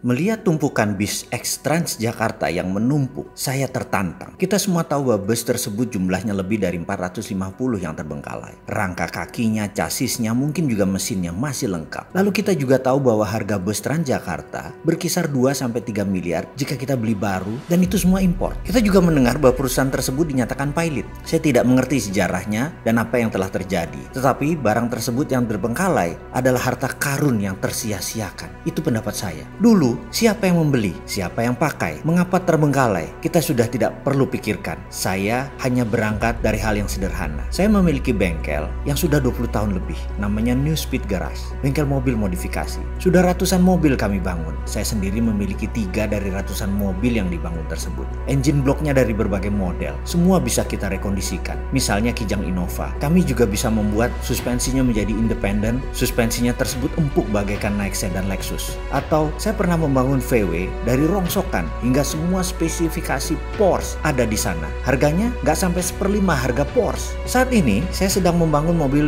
Melihat tumpukan bis X Transjakarta yang menumpuk, saya tertantang. Kita semua tahu bahwa bus tersebut jumlahnya lebih dari 450 yang terbengkalai. Rangka kakinya, chasisnya, mungkin juga mesinnya masih lengkap. Lalu kita juga tahu bahwa harga bus Transjakarta berkisar 2-3 miliar jika kita beli baru, dan itu semua impor. Kita juga mendengar bahwa perusahaan tersebut dinyatakan pilot. Saya tidak mengerti sejarahnya dan apa yang telah terjadi. Tetapi barang tersebut yang terbengkalai adalah harta karun yang tersia-siakan. Itu pendapat saya. Dulu, siapa yang membeli? Siapa yang pakai? Mengapa terbengkalai? Kita sudah tidak perlu pikirkan. Saya hanya berangkat dari hal yang sederhana. Saya memiliki bengkel yang sudah 20 tahun lebih. Namanya New Speed Garage. Bengkel mobil modifikasi. Sudah ratusan mobil kami bangun. Saya sendiri memiliki 3 dari ratusan mobil yang dibangun tersebut. Engine blocknya dari berbagai model. Semua bisa kita rekondisikan. Misalnya Kijang Innova. Kami juga bisa membuat suspensinya menjadi independen. Suspensinya tersebut empuk bagaikan naik sedan Lexus. Atau saya pernah membangun VW dari rongsokan hingga semua spesifikasi Porsche ada di sana. Harganya nggak sampai 1/5 harga Porsche. Saat ini saya sedang membangun mobil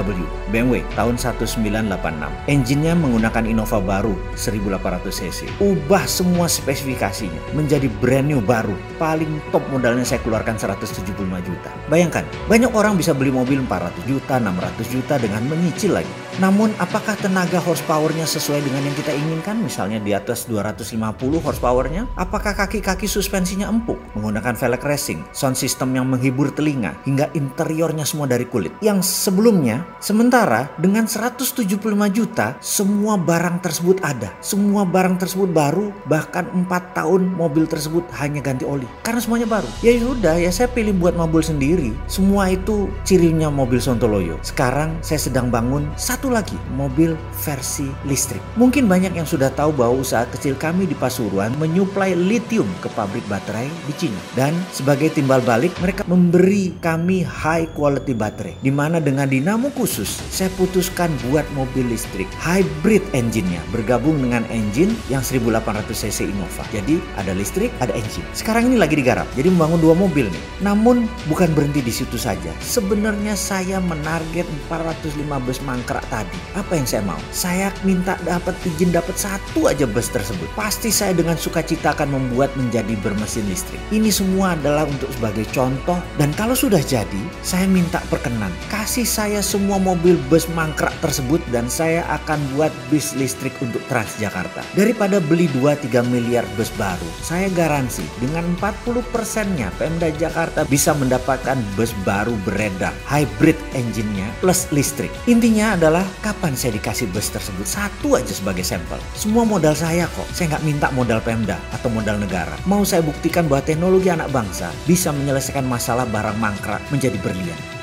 BMW tahun 1986. Engine-nya menggunakan Innova baru 1800 cc. Ubah semua spesifikasinya menjadi brand new baru. Paling top modalnya saya keluarkan 175 juta. Bayangkan, banyak orang bisa beli mobil 400 juta, 600 juta dengan menyicil lagi. Namun apakah tenaga horsepower-nya sesuai dengan yang kita inginkan? Misalnya di atas 250 horsepower-nya. Apakah kaki-kaki suspensinya empuk? Menggunakan velg racing, sound system yang menghibur telinga, hingga interiornya semua dari kulit. Yang sebelumnya, sementara dengan 175 juta, semua barang tersebut ada. Semua barang tersebut baru, bahkan 4 tahun mobil tersebut hanya ganti oli. Karena semuanya baru. Ya sudah, ya saya pilih buat mobil sendiri. Semua itu cirinya mobil Sontoloyo. Sekarang saya sedang bangun satu lagi, mobil versi listrik. Mungkin banyak yang sudah tahu bahwa usaha kecil kami di Pasuruan menyuplai lithium ke pabrik baterai di Cina. Dan sebagai timbal balik, mereka memberi kami high quality baterai. Dimana dengan dinamo khusus, saya putuskan buat mobil listrik. Hybrid engine-nya bergabung dengan engine yang 1800 cc Innova. Jadi ada listrik, ada engine. Sekarang ini lagi digarap, jadi membangun 2 mobil nih. Namun bukan berhenti di situ saja. Sebenarnya saya menarget 405 bus mangkrak tadi. Apa yang saya mau? Saya minta dapat izin dapat 1 aja bus tersebut. Pasti saya dengan sukacita akan membuat menjadi bermesin listrik. Ini semua adalah untuk sebagai contoh, dan kalau sudah jadi, saya minta perkenan. Kasih saya semua mobil bus mangkrak tersebut dan saya akan buat bis listrik untuk Transjakarta. Daripada beli 2-3 miliar bus baru, saya garansi dengan 40%-nya Pemda Jakarta bisa mendapatkan bus baru beredar, hybrid engine-nya plus listrik. Intinya adalah kapan saya dikasih bus tersebut? 1 aja sebagai sampel. Semua modal saya kok. Saya nggak minta modal Pemda atau modal negara. Mau saya buktikan bahwa teknologi anak bangsa bisa menyelesaikan masalah barang mangkrak menjadi berlian.